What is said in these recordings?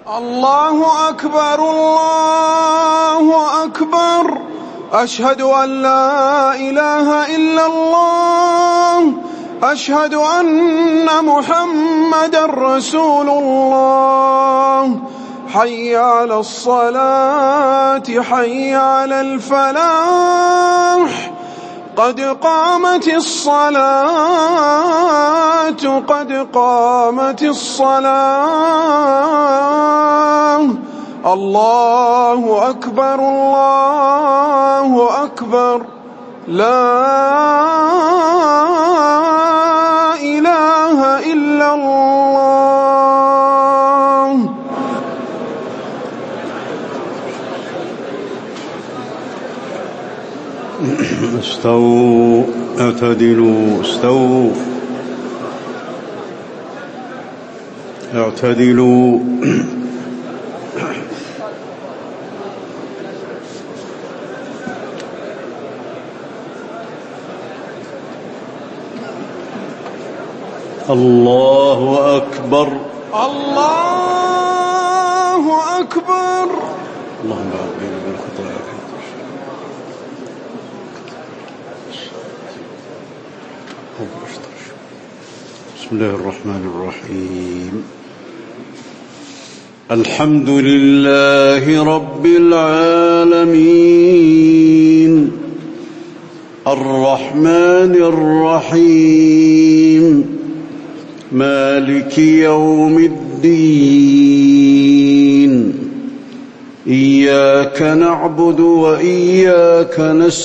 الله أكبر الله أكبر. أشهد أن لا إله إلا الله. أشهد أن محمدًا رسول الله. حي على الصلاة حي على الفلاح. قد قامت الصلاة قد قامت الصلاة. الله أكبر الله أكبر. لا إله إلا الله. استووا اعتدلوا استووا اعتدلوا. الله أكبر الله أكبر. اللهم بارك بين الخطايا. بسم الله الرحمن الرحيم. الحمد لله رب العالمين الرحمن الرحيم مالك يوم الدين. إياك نعبد وإياك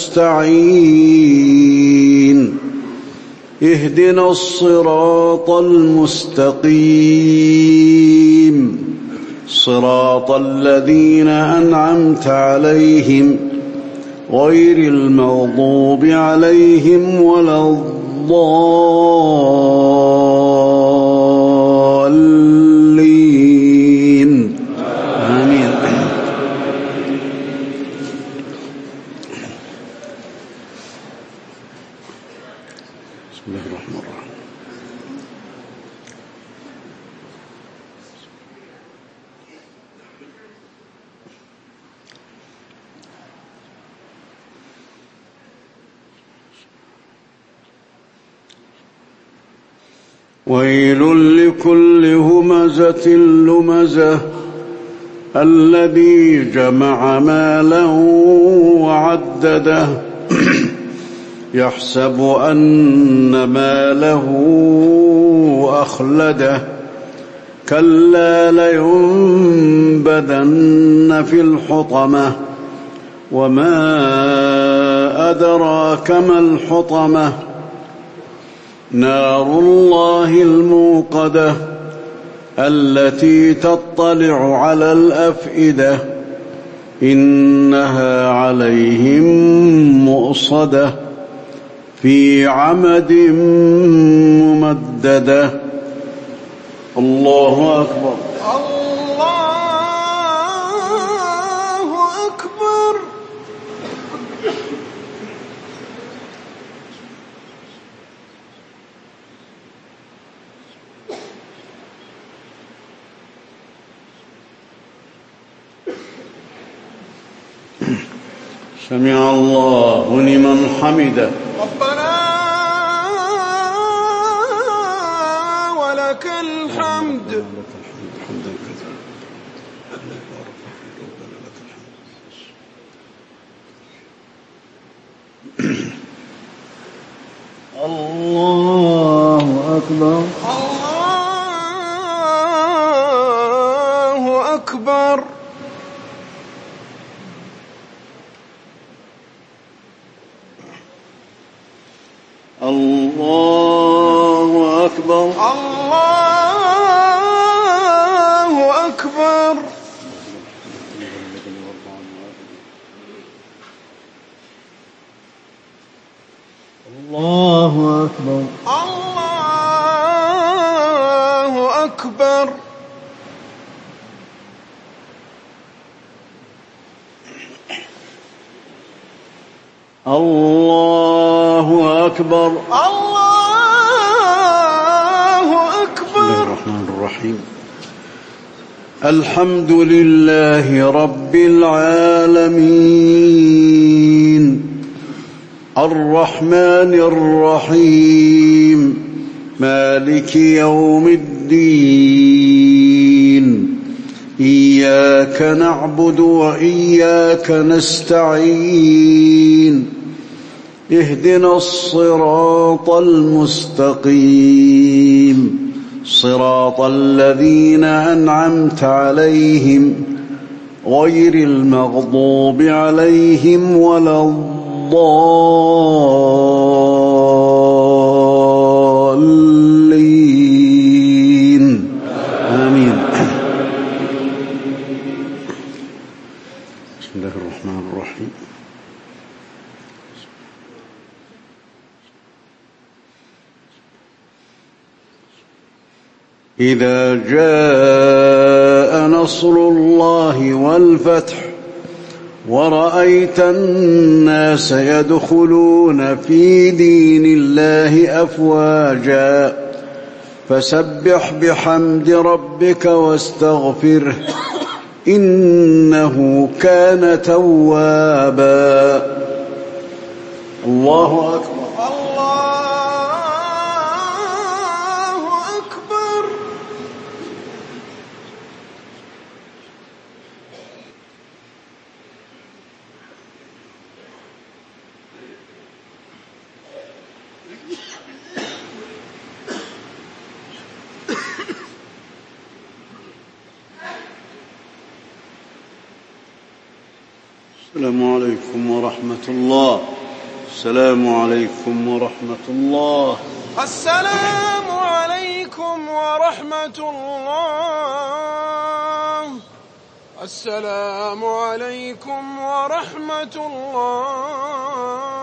نستعين. اهدنا الصراط المستقيم صراط الذين أنعمت عليهم غير المغضوب عليهم ولا الضالين. آمين. بسم الله الرحمن الرحيم. ويل لكل همزة لمزة الذي جمع مالا وعدده يحسب أن ماله أخلده كلا لينبذن في الحطمة وما أدراك ما الحطمة نار الله الموقدة التي تطلع على الأفئدة إنها عليهم مؤصدة في عمد ممددة. الله أكبر الله أكبر. سمع الله لمن حمده. ربنا ولك الحمد. الله أكبر الله أكبر. الله أكبر الله أكبر. الله أكبر الله أكبر. الله أكبر. الله أكبر. بسم الله الرحمن الرحيم. الحمد لله رب العالمين الرحمن الرحيم مالك يوم الدين إياك نعبد وإياك نستعين اهدنا الصراط المستقيم صراط الذين أنعمت عليهم غير المغضوب عليهم ولا الضالين آمين. بسم الله الرحمن الرحيم. إذا جاء نصر الله والفتح ورأيت الناس يدخلون في دين الله أفواجا فسبح بحمد ربك واستغفره إنه كان توابا. الله أكبر. السلام عليكم ورحمة الله. السلام عليكم ورحمة الله. السلام عليكم ورحمة الله. السلام عليكم ورحمة الله.